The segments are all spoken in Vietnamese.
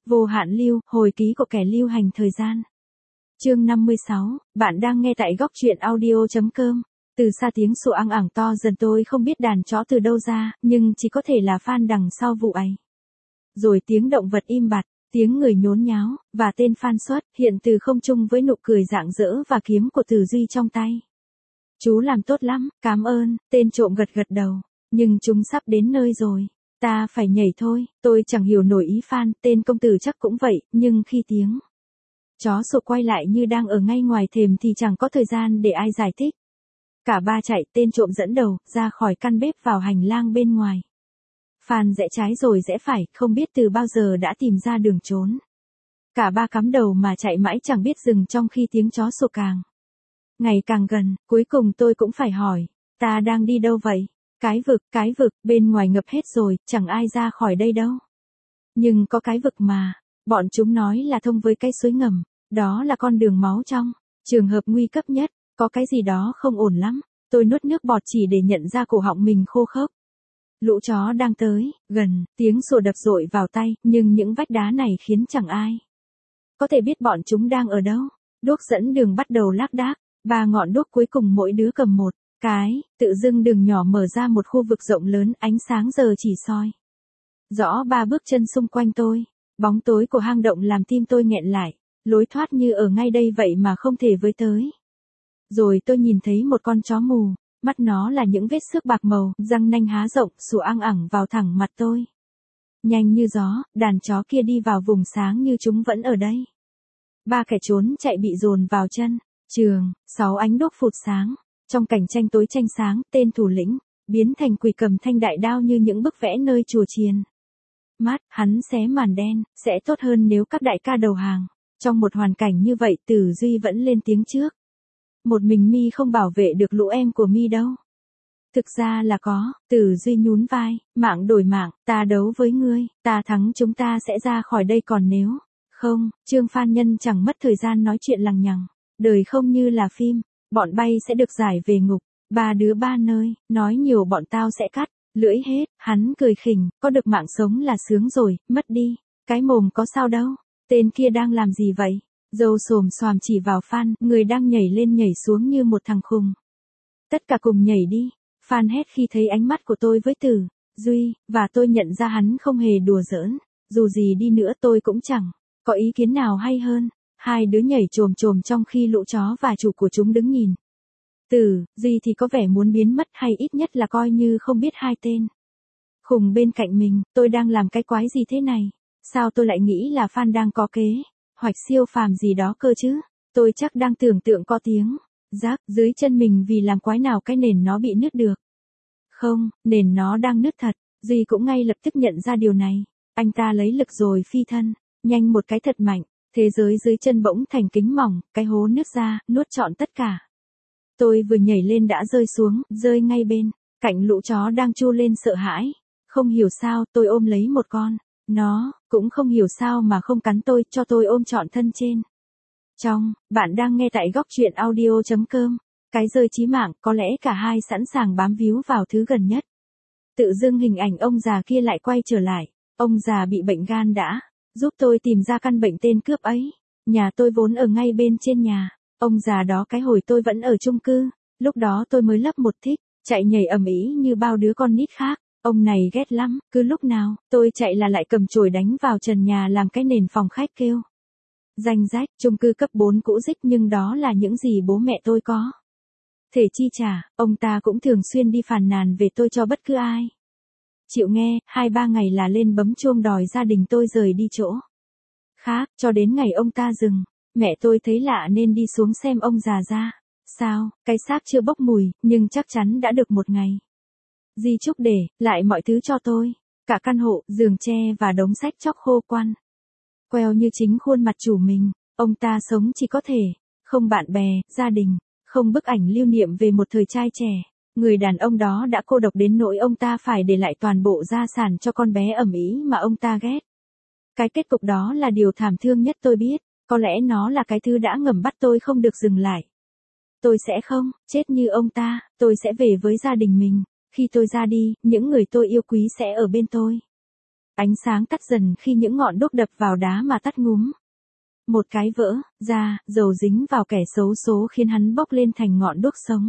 Vô hạn lưu, hồi ký của kẻ lưu hành thời gian. Chương 56, bạn đang nghe tại góc truyện audio.com. Từ xa tiếng sủa ăng ẳng to dần, tôi không biết đàn chó từ đâu ra, nhưng chỉ có thể là Phan đằng sau vụ ấy. Rồi tiếng động vật im bặt, tiếng người nhốn nháo, và tên Phan xuất hiện từ không trung với nụ cười rạng rỡ và kiếm của Từ Duy trong tay. Chú làm tốt lắm, cảm ơn, tên trộm gật gật đầu, nhưng chúng sắp đến nơi rồi. Ta phải nhảy thôi, tôi chẳng hiểu nổi ý Phan, tên công tử chắc cũng vậy, nhưng khi tiếng chó sủa quay lại như đang ở ngay ngoài thềm thì chẳng có thời gian để ai giải thích. Cả ba chạy, tên trộm dẫn đầu, ra khỏi căn bếp vào hành lang bên ngoài. Phan rẽ trái rồi rẽ phải, không biết từ bao giờ đã tìm ra đường trốn. Cả ba cắm đầu mà chạy mãi chẳng biết dừng trong khi tiếng chó sủa ngày càng gần, cuối cùng tôi cũng phải hỏi, ta đang đi đâu vậy? Cái vực, bên ngoài ngập hết rồi, chẳng ai ra khỏi đây đâu. Nhưng có cái vực mà, bọn chúng nói là thông với cái suối ngầm, đó là con đường máu trong, trường hợp nguy cấp nhất, có cái gì đó không ổn lắm, tôi nuốt nước bọt chỉ để nhận ra cổ họng mình khô khốc. Lũ chó đang tới, gần, tiếng sủa đập dội vào tay, nhưng những vách đá này khiến chẳng ai có thể biết bọn chúng đang ở đâu. Đuốc dẫn đường bắt đầu lác đác, 3 ngọn đuốc cuối cùng mỗi đứa cầm một cái, tự dưng đường nhỏ mở ra một khu vực rộng lớn, ánh sáng giờ chỉ soi rõ 3 bước chân xung quanh tôi. Bóng tối của hang động làm tim tôi nghẹn lại, lối thoát như ở ngay đây vậy mà không thể với tới. Rồi tôi nhìn thấy một con chó mù, mắt nó là những vết xước bạc màu, răng nanh há rộng, sủa ăng ẳng vào thẳng mặt tôi. Nhanh như gió, đàn chó kia đi vào vùng sáng như chúng vẫn ở đây. 3 kẻ trốn chạy bị dồn vào chân trường, 6 ánh đuốc phụt sáng. Trong cảnh tranh tối tranh sáng, tên thủ lĩnh biến thành quỷ cầm thanh đại đao như những bức vẽ nơi chùa chiền. Mắt, hắn xé màn đen, sẽ tốt hơn nếu các đại ca đầu hàng. Trong một hoàn cảnh như vậy, Từ Duy vẫn lên tiếng trước. Một mình mi không bảo vệ được lũ em của mi đâu. Thực ra là có, Từ Duy nhún vai, mạng đổi mạng, ta đấu với ngươi, ta thắng chúng ta sẽ ra khỏi đây, còn nếu không, Trương Phan Nhân chẳng mất thời gian nói chuyện lằng nhằng. Đời không như là phim, bọn bay sẽ được giải về ngục, 3 đứa 3 nơi, nói nhiều bọn tao sẽ cắt lưỡi hết. Hắn cười khỉnh, có được mạng sống là sướng rồi, mất đi cái mồm có sao đâu. Tên kia đang làm gì vậy? Dâu xồm xoàm chỉ vào Phan, người đang nhảy lên nhảy xuống như một thằng khùng. Tất cả cùng nhảy đi, Phan hét khi thấy ánh mắt của tôi với Từ Duy, và tôi nhận ra hắn không hề đùa giỡn. Dù gì đi nữa tôi cũng chẳng có ý kiến nào hay hơn. 2 đứa nhảy chồm chồm trong khi lũ chó và chủ của chúng đứng nhìn. Từ Duy thì có vẻ muốn biến mất, hay ít nhất là coi như không biết 2 tên khùng bên cạnh mình. Tôi đang làm cái quái gì thế này? Sao tôi lại nghĩ là Phan đang có kế hoạch siêu phàm gì đó cơ chứ? Tôi chắc đang tưởng tượng có tiếng rác dưới chân mình vì làm quái nào cái nền nó bị nứt được. Không, nền nó đang nứt thật. Duy cũng ngay lập tức nhận ra điều này. Anh ta lấy lực rồi phi thân nhanh một cái thật mạnh. Thế giới dưới chân bỗng thành kính mỏng, cái hố nứt ra, nuốt trọn tất cả. Tôi vừa nhảy lên đã rơi xuống, rơi ngay bên cạnh lũ chó đang tru lên sợ hãi. Không hiểu sao, tôi ôm lấy một con. Nó cũng không hiểu sao mà không cắn tôi, cho tôi ôm trọn thân trên. Bạn đang nghe tại góc truyện audio.com. Cái rơi chí mạng, có lẽ cả hai sẵn sàng bám víu vào thứ gần nhất. Tự dưng hình ảnh ông già kia lại quay trở lại. Ông già bị bệnh gan đã giúp tôi tìm ra căn bệnh tên cướp ấy. Nhà tôi vốn ở ngay bên trên nhà ông già đó cái hồi tôi vẫn ở chung cư. Lúc đó tôi mới lớp 1 thích chạy nhảy ầm ĩ như bao đứa con nít khác. Ông này ghét lắm, cứ lúc nào tôi chạy là lại cầm chổi đánh vào trần nhà làm cái nền phòng khách kêu ranh rách. Chung cư cấp 4 cũ rích, nhưng đó là những gì bố mẹ tôi có thể chi trả. Ông ta cũng thường xuyên đi phàn nàn về tôi cho bất cứ ai chịu nghe. 2-3 ngày là lên bấm chuông đòi gia đình tôi rời đi chỗ khác, cho đến ngày ông ta dừng. Mẹ tôi thấy lạ nên đi xuống xem ông già ra sao. Cái xác chưa bốc mùi, nhưng chắc chắn đã được 1 ngày. Di chúc để lại mọi thứ cho tôi, cả căn hộ, giường tre và đống sách chóc khô quăn queo như chính khuôn mặt chủ mình. Ông ta sống chỉ có thể không bạn bè, gia đình, không bức ảnh lưu niệm về một thời trai trẻ. Người đàn ông đó đã cô độc đến nỗi ông ta phải để lại toàn bộ gia sản cho con bé ẩm ý mà ông ta ghét. Cái kết cục đó là điều thảm thương nhất tôi biết. Có lẽ nó là cái thứ đã ngầm bắt tôi không được dừng lại. Tôi sẽ không chết như ông ta, tôi sẽ về với gia đình mình. Khi tôi ra đi, những người tôi yêu quý sẽ ở bên tôi. Ánh sáng tắt dần khi những ngọn đuốc đập vào đá mà tắt ngúm. Một cái vỡ ra, dầu dính vào kẻ xấu số khiến hắn bốc lên thành ngọn đuốc sống.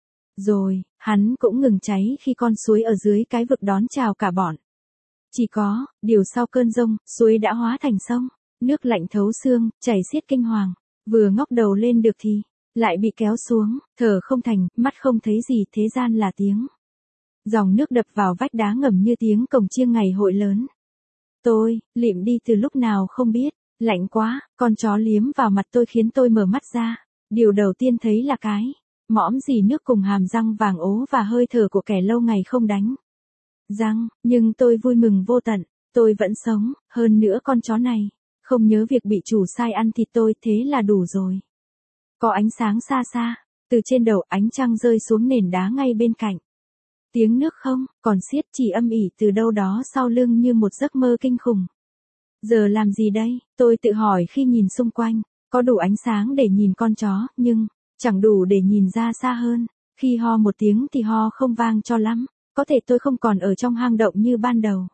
Rồi, hắn cũng ngừng cháy khi con suối ở dưới cái vực đón chào cả bọn. Chỉ có, điều sau cơn giông, suối đã hóa thành sông, nước lạnh thấu xương, chảy xiết kinh hoàng. Vừa ngóc đầu lên được thì, lại bị kéo xuống, thở không thành, mắt không thấy gì, thế gian là tiếng. Dòng nước đập vào vách đá ngầm như tiếng cồng chiêng ngày hội lớn. Tôi, lịm đi từ lúc nào không biết, lạnh quá, con chó liếm vào mặt tôi khiến tôi mở mắt ra. Điều đầu tiên thấy là cái mõm dì nước cùng hàm răng vàng ố và hơi thở của kẻ lâu ngày không đánh răng, nhưng tôi vui mừng vô tận, tôi vẫn sống, hơn nữa con chó này không nhớ việc bị chủ sai ăn thịt tôi, thế là đủ rồi. Có ánh sáng xa xa, từ trên đầu ánh trăng rơi xuống nền đá ngay bên cạnh. Tiếng nước không còn xiết, chỉ âm ỉ từ đâu đó sau lưng như một giấc mơ kinh khủng. Giờ làm gì đây, tôi tự hỏi khi nhìn xung quanh, có đủ ánh sáng để nhìn con chó, nhưng chẳng đủ để nhìn ra xa hơn. Khi ho một tiếng thì ho không vang cho lắm, có thể tôi không còn ở trong hang động như ban đầu.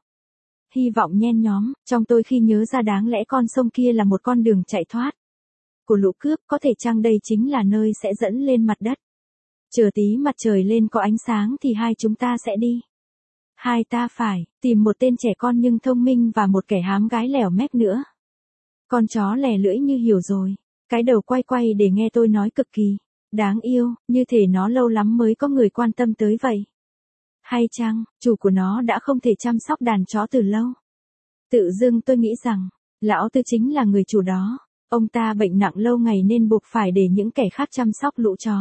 Hy vọng nhen nhóm trong tôi khi nhớ ra đáng lẽ con sông kia là một con đường chạy thoát của lũ cướp, có thể chăng đây chính là nơi sẽ dẫn lên mặt đất. Chờ tí mặt trời lên có ánh sáng thì hai chúng ta sẽ đi. Hai ta phải tìm một tên trẻ con nhưng thông minh và một kẻ hám gái lẻo mép nữa. Con chó lè lưỡi như hiểu rồi, cái đầu quay quay để nghe tôi nói cực kỳ đáng yêu, như thể nó lâu lắm mới có người quan tâm tới vậy. Hay chăng, chủ của nó đã không thể chăm sóc đàn chó từ lâu. Tự dưng tôi nghĩ rằng, lão Tư chính là người chủ đó. Ông ta bệnh nặng lâu ngày nên buộc phải để những kẻ khác chăm sóc lũ chó.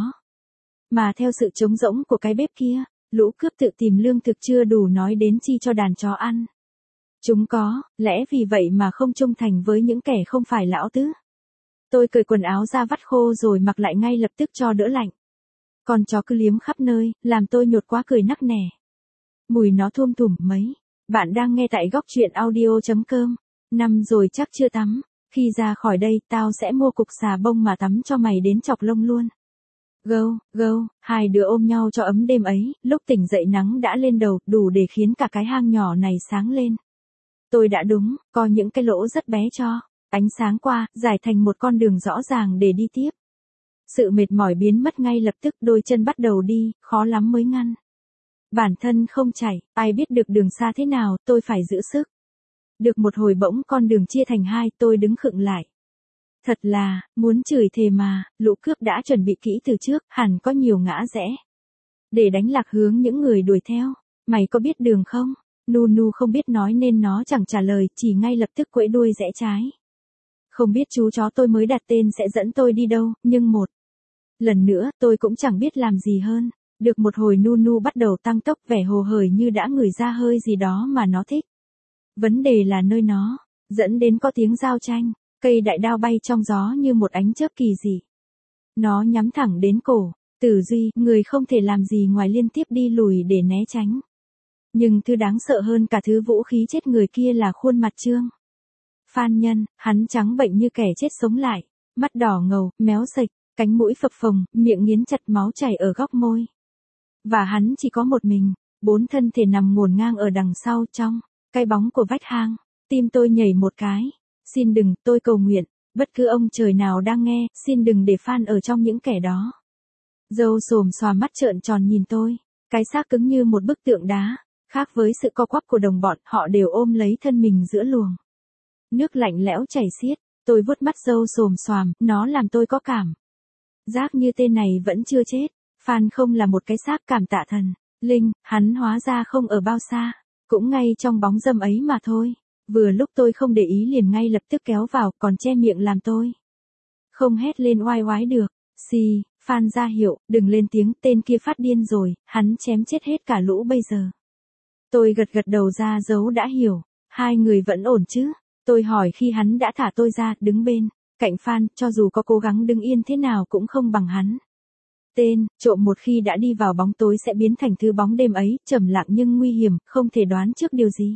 Mà theo sự trống rỗng của cái bếp kia, lũ cướp tự tìm lương thực chưa đủ nói đến chi cho đàn chó ăn. Chúng có, lẽ vì vậy mà không trung thành với những kẻ không phải lão Tứ. Tôi cởi quần áo ra vắt khô rồi mặc lại ngay lập tức cho đỡ lạnh. Con chó cứ liếm khắp nơi, làm tôi nhột quá cười nắc nẻ. Mùi nó thum thủm mấy. Bạn đang nghe tại góc truyện audio.com. Năm rồi chắc chưa tắm. Khi ra khỏi đây, tao sẽ mua cục xà bông mà tắm cho mày đến chọc lông luôn. Gâu, gâu, hai đứa ôm nhau cho ấm đêm ấy, lúc tỉnh dậy nắng đã lên đầu, đủ để khiến cả cái hang nhỏ này sáng lên. Tôi đã đúng, có những cái lỗ rất bé cho ánh sáng qua, giải thành một con đường rõ ràng để đi tiếp. Sự mệt mỏi biến mất ngay lập tức, đôi chân bắt đầu đi, khó lắm mới ngăn. Bản thân không chạy, ai biết được đường xa thế nào, tôi phải giữ sức. Được một hồi bỗng con đường chia thành hai, tôi đứng khựng lại. Thật là, muốn chửi thề mà, lũ cướp đã chuẩn bị kỹ từ trước, hẳn có nhiều ngã rẽ. Để đánh lạc hướng những người đuổi theo. Mày có biết đường không? Nunu không biết nói nên nó chẳng trả lời, chỉ ngay lập tức quẫy đuôi rẽ trái. Không biết chú chó tôi mới đặt tên sẽ dẫn tôi đi đâu, nhưng một lần nữa tôi cũng chẳng biết làm gì hơn. Được một hồi Nunu bắt đầu tăng tốc, vẻ hồ hởi như đã ngửi ra hơi gì đó mà nó thích. Vấn đề là nơi nó dẫn đến có tiếng giao tranh, cây đại đao bay trong gió như một ánh chớp kỳ dị. Nó nhắm thẳng đến cổ Tử Duy, người không thể làm gì ngoài liên tiếp đi lùi để né tránh. Nhưng thứ đáng sợ hơn cả thứ vũ khí chết người kia là khuôn mặt Trương Phan Nhân, hắn trắng bệnh như kẻ chết sống lại, mắt đỏ ngầu, méo sạch, cánh mũi phập phồng, miệng nghiến chặt, máu chảy ở góc môi. Và hắn chỉ có một mình, 4 thân thể nằm ngổn ngang ở đằng sau trong cái bóng của vách hang. Tim tôi nhảy một cái. Xin đừng, tôi cầu nguyện, bất cứ ông trời nào đang nghe, xin đừng để Phan ở trong những kẻ đó. Dâu xồm xòa mắt trợn tròn nhìn tôi, cái xác cứng như một bức tượng đá, khác với sự co quắp của đồng bọn, họ đều ôm lấy thân mình giữa luồng nước lạnh lẽo chảy xiết. Tôi vuốt mắt dâu xồm xoàm, nó làm tôi có cảm giác như tên này vẫn chưa chết. Phan không là một cái xác, cảm tạ thần linh, hắn hóa ra không ở bao xa, cũng ngay trong bóng râm ấy mà thôi. Vừa lúc tôi không để ý liền ngay lập tức kéo vào, còn che miệng làm tôi không hét lên oai oái được. Xì, Phan ra hiệu, đừng lên tiếng, tên kia phát điên rồi, hắn chém chết hết cả lũ bây giờ. Tôi gật gật đầu ra dấu đã hiểu, hai người vẫn ổn chứ? Tôi hỏi khi hắn đã thả tôi ra, đứng bên cạnh Phan, cho dù có cố gắng đứng yên thế nào cũng không bằng hắn. Tên trộm một khi đã đi vào bóng tối sẽ biến thành thứ bóng đêm ấy, trầm lặng nhưng nguy hiểm, không thể đoán trước điều gì.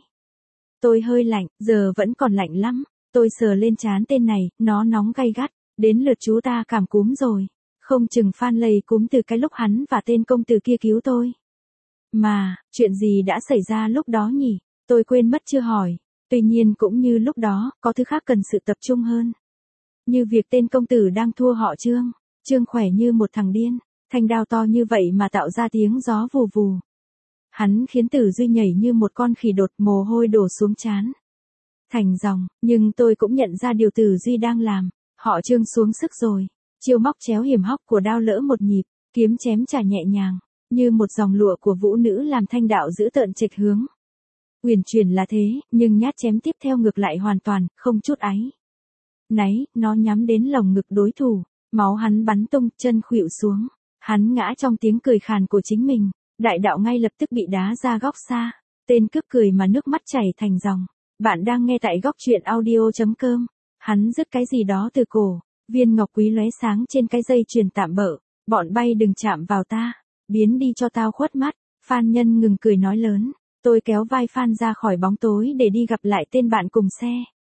Tôi hơi lạnh, giờ vẫn còn lạnh lắm. Tôi sờ lên trán tên này, nó nóng gay gắt. Đến lượt chú ta cảm cúm rồi. Không chừng Phan lây cúm từ cái lúc hắn và tên công tử kia cứu tôi. Mà, chuyện gì đã xảy ra lúc đó nhỉ? Tôi quên mất chưa hỏi. Tuy nhiên cũng như lúc đó, có thứ khác cần sự tập trung hơn. Như việc tên công tử đang thua họ Trương. Trương khỏe như một thằng điên. Thanh đao to như vậy mà tạo ra tiếng gió vù vù. Hắn khiến Tử Duy nhảy như một con khỉ đột, mồ hôi đổ xuống trán. Thành dòng, nhưng tôi cũng nhận ra điều Tử Duy đang làm. Họ Trương xuống sức rồi. Chiêu móc chéo hiểm hóc của đao lỡ một nhịp, kiếm chém trả nhẹ nhàng, như một dòng lụa của vũ nữ làm thanh đạo giữ tợn chệch hướng. Uyển chuyển là thế, nhưng nhát chém tiếp theo ngược lại hoàn toàn, không chút áy náy, nó nhắm đến lồng ngực đối thủ, máu hắn bắn tung, chân khuỵu xuống. Hắn ngã trong tiếng cười khàn của chính mình, đại đạo ngay lập tức bị đá ra góc xa. Tên cướp cười mà nước mắt chảy thành dòng. Bạn đang nghe tại góc truyện audio.com. Hắn rứt cái gì đó từ cổ, viên ngọc quý lóe sáng trên cái dây chuyền tạm bợ. Bọn bay đừng chạm vào ta, biến đi cho tao khuất mắt. Phan Nhân ngừng cười nói lớn. Tôi kéo vai Phan ra khỏi bóng tối để đi gặp lại tên bạn cùng xe.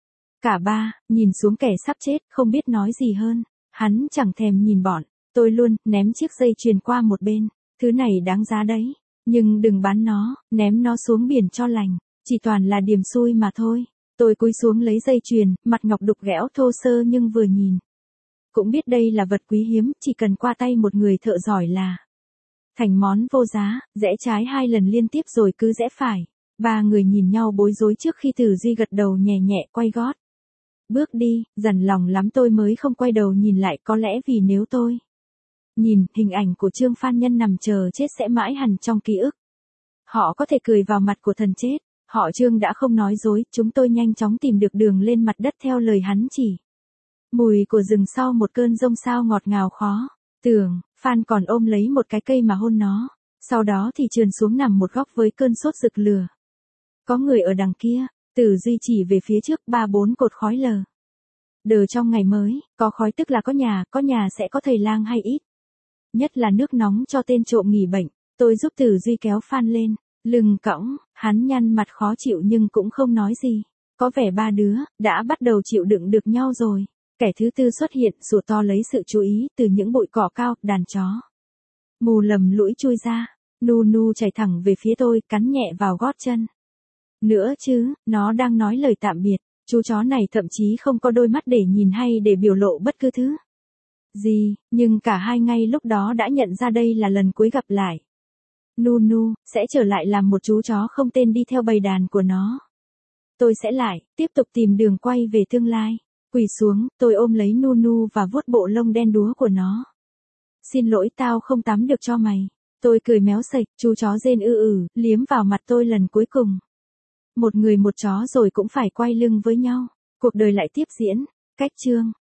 Cả ba, nhìn xuống kẻ sắp chết, không biết nói gì hơn. Hắn chẳng thèm nhìn bọn. Tôi luôn, ném chiếc dây chuyền qua một bên. Thứ này đáng giá đấy. Nhưng đừng bán nó, ném nó xuống biển cho lành. Chỉ toàn là điểm xui mà thôi. Tôi cúi xuống lấy dây chuyền, mặt ngọc đục ghẽo thô sơ nhưng vừa nhìn. Cũng biết đây là vật quý hiếm, chỉ cần qua tay một người thợ giỏi là thành món vô giá. Rẽ trái 2 lần liên tiếp rồi cứ rẽ phải. 3 người nhìn nhau bối rối trước khi Tử Duy gật đầu nhẹ nhẹ quay gót. Bước đi, dằn lòng lắm tôi mới không quay đầu nhìn lại, có lẽ vì nếu tôi nhìn, hình ảnh của Trương Phan Nhân nằm chờ chết sẽ mãi hằn trong ký ức. Họ có thể cười vào mặt của thần chết. Họ Trương đã không nói dối, chúng tôi nhanh chóng tìm được đường lên mặt đất theo lời hắn chỉ. Mùi của rừng sau một cơn giông sao ngọt ngào khó tưởng. Phan còn ôm lấy một cái cây mà hôn nó. Sau đó thì trườn xuống nằm một góc với cơn sốt rực lửa. Có người ở đằng kia. Tử Duy chỉ về phía trước 3-4 cột khói lờ đờ trong ngày mới. Có khói tức là có nhà sẽ có thầy lang hay ít. Nhất là nước nóng cho tên trộm nghỉ bệnh. Tôi giúp Tử Duy kéo Phan lên. Lưng cõng, hắn nhăn mặt khó chịu nhưng cũng không nói gì. Có vẻ 3 đứa đã bắt đầu chịu đựng được nhau rồi. Kẻ thứ tư xuất hiện, sủa to lấy sự chú ý từ những bụi cỏ cao. Đàn chó mù lầm lũi chui ra. Nu chạy thẳng về phía tôi, cắn nhẹ vào gót chân. Nữa chứ, nó đang nói lời tạm biệt. Chú chó này thậm chí không có đôi mắt để nhìn hay để biểu lộ bất cứ thứ gì, nhưng cả hai ngay lúc đó đã nhận ra đây là lần cuối gặp lại. Nu sẽ trở lại làm một chú chó không tên đi theo bầy đàn của nó. Tôi sẽ lại tiếp tục tìm đường quay về tương lai. Quỳ xuống, tôi ôm lấy Nu và vuốt bộ lông đen đúa của nó. Xin lỗi, tao không tắm được cho mày. Tôi cười méo sạch, chú chó rên liếm vào mặt tôi lần cuối cùng. Một người một chó rồi cũng phải quay lưng với nhau. Cuộc đời lại tiếp diễn. Cách chương